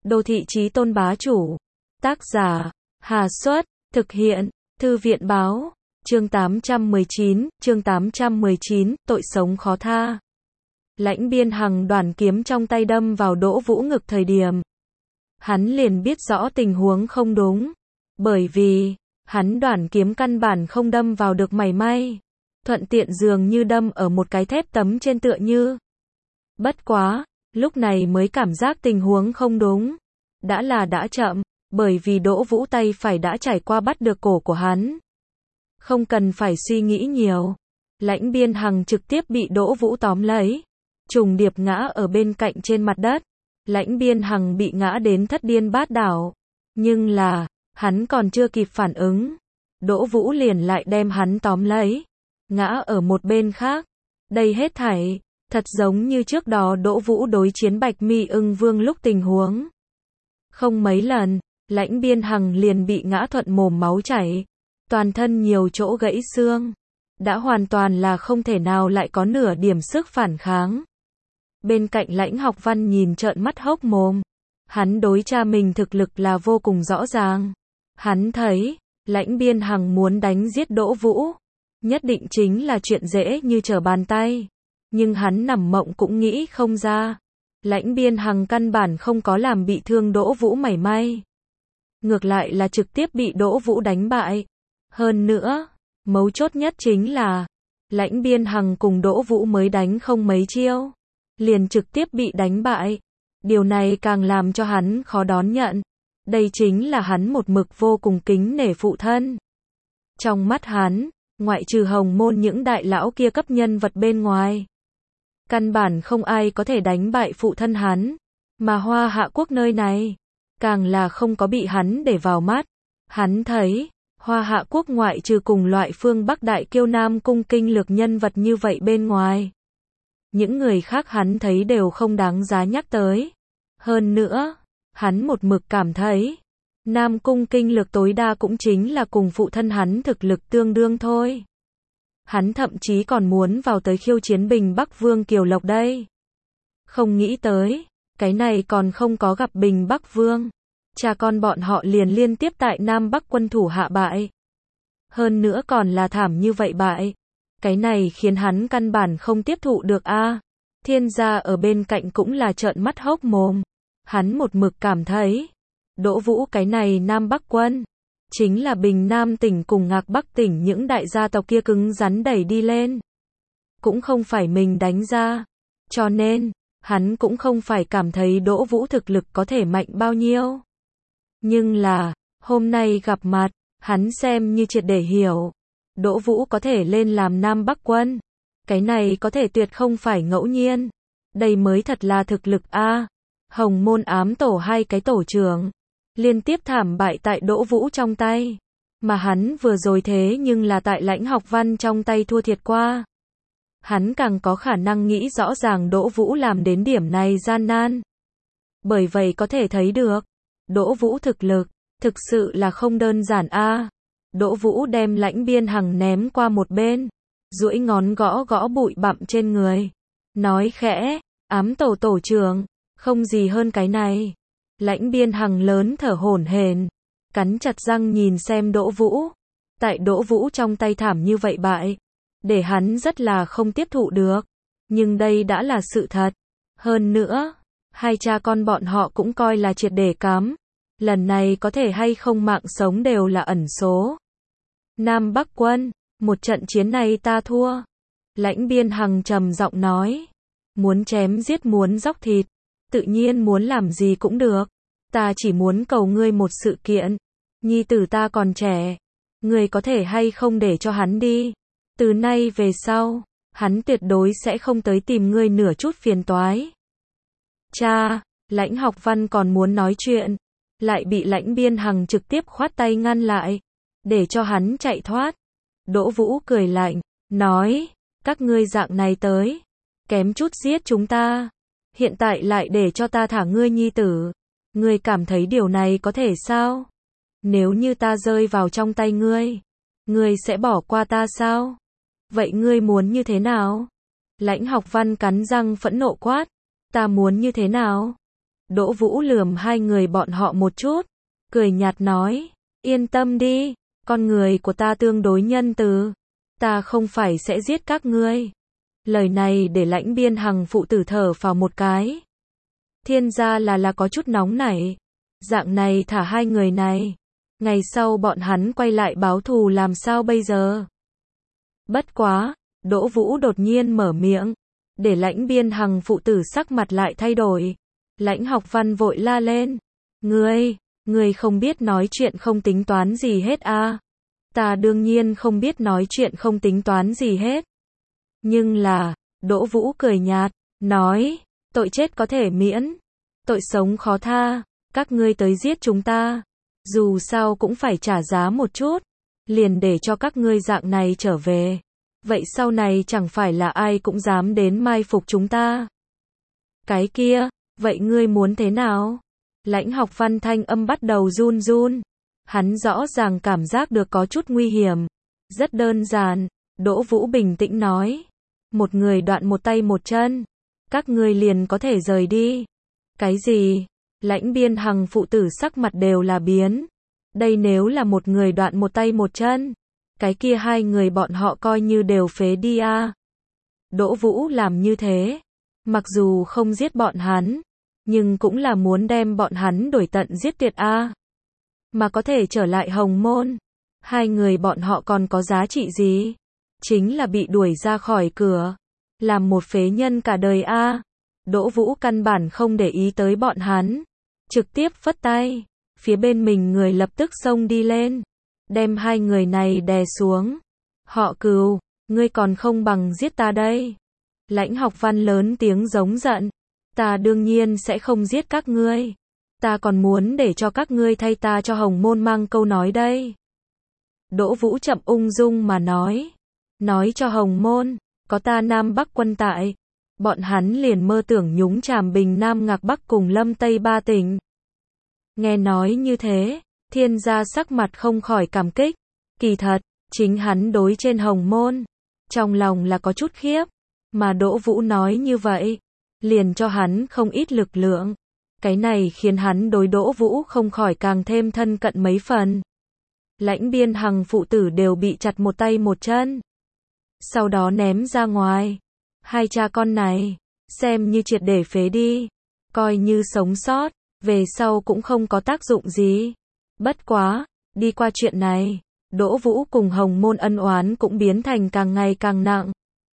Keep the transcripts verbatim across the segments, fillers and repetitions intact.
Đô thị chí tôn bá chủ. Tác giả, Hà Xuất, thực hiện, Thư viện báo, chương tám trăm mười chín, chương tám trăm mười chín, tội sống khó tha. Lãnh Biên Hằng đoản kiếm trong tay đâm vào Đỗ Vũ ngực thời điểm. Hắn liền biết rõ tình huống không đúng. Bởi vì, hắn đoản kiếm căn bản không đâm vào được mảy may. Thuận tiện dường như đâm ở một cái thép tấm trên tựa như. Bất quá, lúc này mới cảm giác tình huống không đúng. Đã là đã chậm, bởi vì Đỗ Vũ tay phải đã trải qua bắt được cổ của hắn. Không cần phải suy nghĩ nhiều. Lãnh Biên Hằng trực tiếp bị Đỗ Vũ tóm lấy. Trùng điệp ngã ở bên cạnh trên mặt đất. Lãnh Biên Hằng bị ngã đến thất điên bát đảo. Nhưng là, hắn còn chưa kịp phản ứng. Đỗ Vũ liền lại đem hắn tóm lấy. Ngã ở một bên khác. Đây hết thảy, thật giống như trước đó Đỗ Vũ đối chiến Bạch Mi Ưng Vương lúc tình huống. Không mấy lần, Lãnh Biên Hằng liền bị ngã thuận mồm máu chảy. Toàn thân nhiều chỗ gãy xương. Đã hoàn toàn là không thể nào lại có nửa điểm sức phản kháng. Bên cạnh Lãnh Học Văn nhìn trợn mắt hốc mồm. Hắn đối cha mình thực lực là vô cùng rõ ràng. Hắn thấy, Lãnh Biên Hằng muốn đánh giết Đỗ Vũ. Nhất định chính là chuyện dễ như trở bàn tay. Nhưng hắn nằm mộng cũng nghĩ không ra. Lãnh Biên Hằng căn bản không có làm bị thương Đỗ Vũ mảy may. Ngược lại là trực tiếp bị Đỗ Vũ đánh bại. Hơn nữa, mấu chốt nhất chính là, Lãnh Biên Hằng cùng Đỗ Vũ mới đánh không mấy chiêu. Liền trực tiếp bị đánh bại. Điều này càng làm cho hắn khó đón nhận. Đây chính là hắn một mực vô cùng kính nể phụ thân. Trong mắt hắn, ngoại trừ Hồng Môn những đại lão kia cấp nhân vật bên ngoài. Căn bản không ai có thể đánh bại phụ thân hắn. Mà Hoa Hạ Quốc nơi này, càng là không có bị hắn để vào mắt. Hắn thấy, Hoa Hạ Quốc ngoại trừ cùng loại phương Bắc Đại Kiêu Nam Cung kinh lược nhân vật như vậy bên ngoài. Những người khác hắn thấy đều không đáng giá nhắc tới. Hơn nữa, hắn một mực cảm thấy, Nam Cung kinh lược tối đa cũng chính là cùng phụ thân hắn thực lực tương đương thôi. Hắn thậm chí còn muốn vào tới khiêu chiến Bình Bắc Vương Kiều Lộc đây. Không nghĩ tới, cái này còn không có gặp Bình Bắc Vương. Cha con bọn họ liền liên tiếp tại Nam Bắc quân thủ hạ bại. Hơn nữa còn là thảm như vậy bại. Cái này khiến hắn căn bản không tiếp thụ được a. À, Thiên gia ở bên cạnh cũng là trợn mắt hốc mồm. Hắn một mực cảm thấy, Đỗ Vũ cái này Nam Bắc quân, chính là Bình Nam tỉnh cùng Ngạc Bắc tỉnh những đại gia tộc kia cứng rắn đẩy đi lên. Cũng không phải mình đánh ra. Cho nên, hắn cũng không phải cảm thấy Đỗ Vũ thực lực có thể mạnh bao nhiêu. Nhưng là, hôm nay gặp mặt, hắn xem như triệt để hiểu. Đỗ Vũ có thể lên làm Nam Bắc quân. Cái này có thể tuyệt không phải ngẫu nhiên. Đây mới thật là thực lực a. À, Hồng Môn ám tổ hai cái tổ trưởng. Liên tiếp thảm bại tại Đỗ Vũ trong tay. Mà hắn vừa rồi thế nhưng là tại Lãnh Học Văn trong tay thua thiệt qua. Hắn càng có khả năng nghĩ rõ ràng Đỗ Vũ làm đến điểm này gian nan. Bởi vậy có thể thấy được, Đỗ Vũ thực lực, thực sự là không đơn giản a. À, Đỗ Vũ đem Lãnh Biên Hằng ném qua một bên. Duỗi ngón gõ gõ bụi bặm trên người. Nói khẽ, ám tổ tổ trưởng, không gì hơn cái này. Lãnh Biên Hằng lớn thở hổn hển, cắn chặt răng nhìn xem Đỗ Vũ. Tại Đỗ Vũ trong tay thảm như vậy bại, để hắn rất là không tiếp thụ được. Nhưng đây đã là sự thật. Hơn nữa, hai cha con bọn họ cũng coi là triệt để cắm. Lần này có thể hay không mạng sống đều là ẩn số. Nam Bắc quân, một trận chiến này ta thua. Lãnh Biên Hằng trầm giọng nói. Muốn chém giết muốn dóc thịt. Tự nhiên muốn làm gì cũng được. Ta chỉ muốn cầu ngươi một sự kiện. Nhi tử ta còn trẻ. Ngươi có thể hay không để cho hắn đi. Từ nay về sau, hắn tuyệt đối sẽ không tới tìm ngươi nửa chút phiền toái. Cha, Lãnh Học Văn còn muốn nói chuyện. Lại bị Lãnh Biên Hằng trực tiếp khoát tay ngăn lại. Để cho hắn chạy thoát. Đỗ Vũ cười lạnh, nói, các ngươi dạng này tới. Kém chút giết chúng ta. Hiện tại lại để cho ta thả ngươi nhi tử. Ngươi cảm thấy điều này có thể sao? Nếu như ta rơi vào trong tay ngươi, ngươi sẽ bỏ qua ta sao? Vậy ngươi muốn như thế nào? Lãnh Học Văn cắn răng phẫn nộ quát. Ta muốn như thế nào? Đỗ Vũ lườm hai người bọn họ một chút, cười nhạt nói, yên tâm đi, con người của ta tương đối nhân từ, ta không phải sẽ giết các ngươi. Lời này để Lãnh Biên Hằng phụ tử thở phào một cái. Thiên gia là là có chút nóng nảy, dạng này thả hai người này, ngày sau bọn hắn quay lại báo thù làm sao bây giờ? Bất quá, Đỗ Vũ đột nhiên mở miệng, để Lãnh Biên Hằng phụ tử sắc mặt lại thay đổi. Lãnh Học Văn vội la lên, ngươi, ngươi không biết nói chuyện không tính toán gì hết à? Ta đương nhiên không biết nói chuyện không tính toán gì hết. Nhưng là, Đỗ Vũ cười nhạt, nói, tội chết có thể miễn, tội sống khó tha, các ngươi tới giết chúng ta, dù sao cũng phải trả giá một chút, liền để cho các ngươi dạng này trở về. Vậy sau này chẳng phải là ai cũng dám đến mai phục chúng ta. Cái kia, vậy ngươi muốn thế nào? Lãnh Học Văn thanh âm bắt đầu run run. Hắn rõ ràng cảm giác được có chút nguy hiểm. Rất đơn giản, Đỗ Vũ bình tĩnh nói. Một người đoạn một tay một chân, các ngươi liền có thể rời đi. Cái gì? Lãnh Biên Hằng phụ tử sắc mặt đều là biến. Đây nếu là một người đoạn một tay một chân, cái kia hai người bọn họ coi như đều phế đi a. À. Đỗ Vũ làm như thế, mặc dù không giết bọn hắn, nhưng cũng là muốn đem bọn hắn đuổi tận giết tuyệt a. À. Mà có thể trở lại Hồng Môn, hai người bọn họ còn có giá trị gì? Chính là bị đuổi ra khỏi cửa, làm một phế nhân cả đời a. À. Đỗ Vũ căn bản không để ý tới bọn hắn, trực tiếp phất tay, phía bên mình người lập tức xông đi lên, đem hai người này đè xuống. Họ Cừu, ngươi còn không bằng giết ta đây. Lãnh Học Văn lớn tiếng giống giận, ta đương nhiên sẽ không giết các ngươi, ta còn muốn để cho các ngươi thay ta cho Hồng Môn mang câu nói đây. Đỗ Vũ chậm ung dung mà nói, nói cho Hồng Môn, có ta Nam Bắc quân tại, bọn hắn liền mơ tưởng nhúng chàm Bình Nam Ngạc Bắc cùng Lâm Tây ba tỉnh. Nghe nói như thế, Thiên gia sắc mặt không khỏi cảm kích, kỳ thật, chính hắn đối trên Hồng Môn, trong lòng là có chút khiếp, mà Đỗ Vũ nói như vậy, liền cho hắn không ít lực lượng. Cái này khiến hắn đối Đỗ Vũ không khỏi càng thêm thân cận mấy phần. Lãnh Biên Hằng phụ tử đều bị chặt một tay một chân, sau đó ném ra ngoài. Hai cha con này, xem như triệt để phế đi, coi như sống sót, về sau cũng không có tác dụng gì. Bất quá, đi qua chuyện này, Đỗ Vũ cùng Hồng Môn ân oán cũng biến thành càng ngày càng nặng.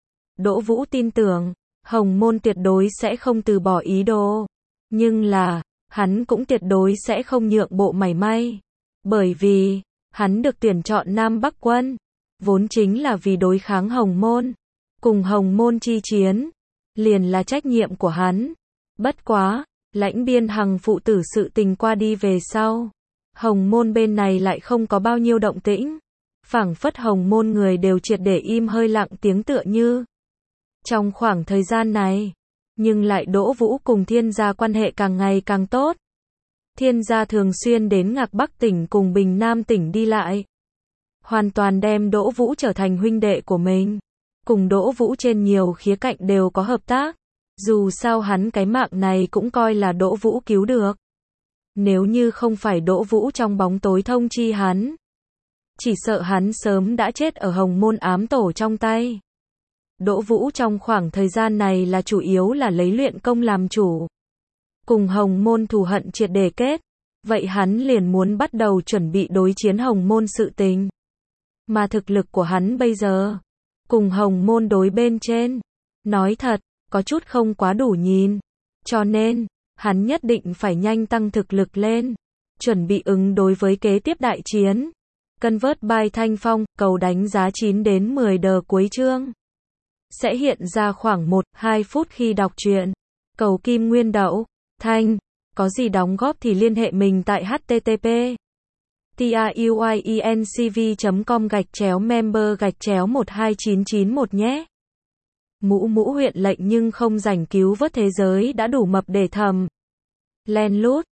Đỗ Vũ tin tưởng, Hồng Môn tuyệt đối sẽ không từ bỏ ý đồ, nhưng là, hắn cũng tuyệt đối sẽ không nhượng bộ mảy may, bởi vì, hắn được tuyển chọn Nam Bắc quân, vốn chính là vì đối kháng Hồng Môn, cùng Hồng Môn chi chiến, liền là trách nhiệm của hắn. Bất quá, Lãnh Biên Hằng phụ tử sự tình qua đi về sau, Hồng Môn bên này lại không có bao nhiêu động tĩnh, phảng phất Hồng Môn người đều triệt để im hơi lặng tiếng tựa như. Trong khoảng thời gian này, nhưng lại Đỗ Vũ cùng Thiên gia quan hệ càng ngày càng tốt. Thiên gia thường xuyên đến Ngạc Bắc tỉnh cùng Bình Nam tỉnh đi lại, hoàn toàn đem Đỗ Vũ trở thành huynh đệ của mình, cùng Đỗ Vũ trên nhiều khía cạnh đều có hợp tác. Dù sao hắn cái mạng này cũng coi là Đỗ Vũ cứu được. Nếu như không phải Đỗ Vũ trong bóng tối thông chi hắn, chỉ sợ hắn sớm đã chết ở Hồng Môn ám tổ trong tay. Đỗ Vũ trong khoảng thời gian này là chủ yếu là lấy luyện công làm chủ, cùng Hồng Môn thù hận triệt để kết, vậy hắn liền muốn bắt đầu chuẩn bị đối chiến Hồng Môn sự tình. Mà thực lực của hắn bây giờ, cùng Hồng Môn đối bên trên, nói thật, có chút không quá đủ nhìn, cho nên, hắn nhất định phải nhanh tăng thực lực lên, chuẩn bị ứng đối với kế tiếp đại chiến. Convert by Thanh Phong, cầu đánh giá chín đến mười đờ cuối chương. Sẽ hiện ra khoảng một đến hai phút khi đọc truyện. Cầu Kim Nguyên Đậu, Thanh, có gì đóng góp thì liên hệ mình tại http truyencv chấm com gạch chéo member gạch chéo một hai chín chín một nhé. Mũ Mũ huyện lệnh nhưng không rảnh cứu vớt thế giới đã đủ mập để thầm. Len lút.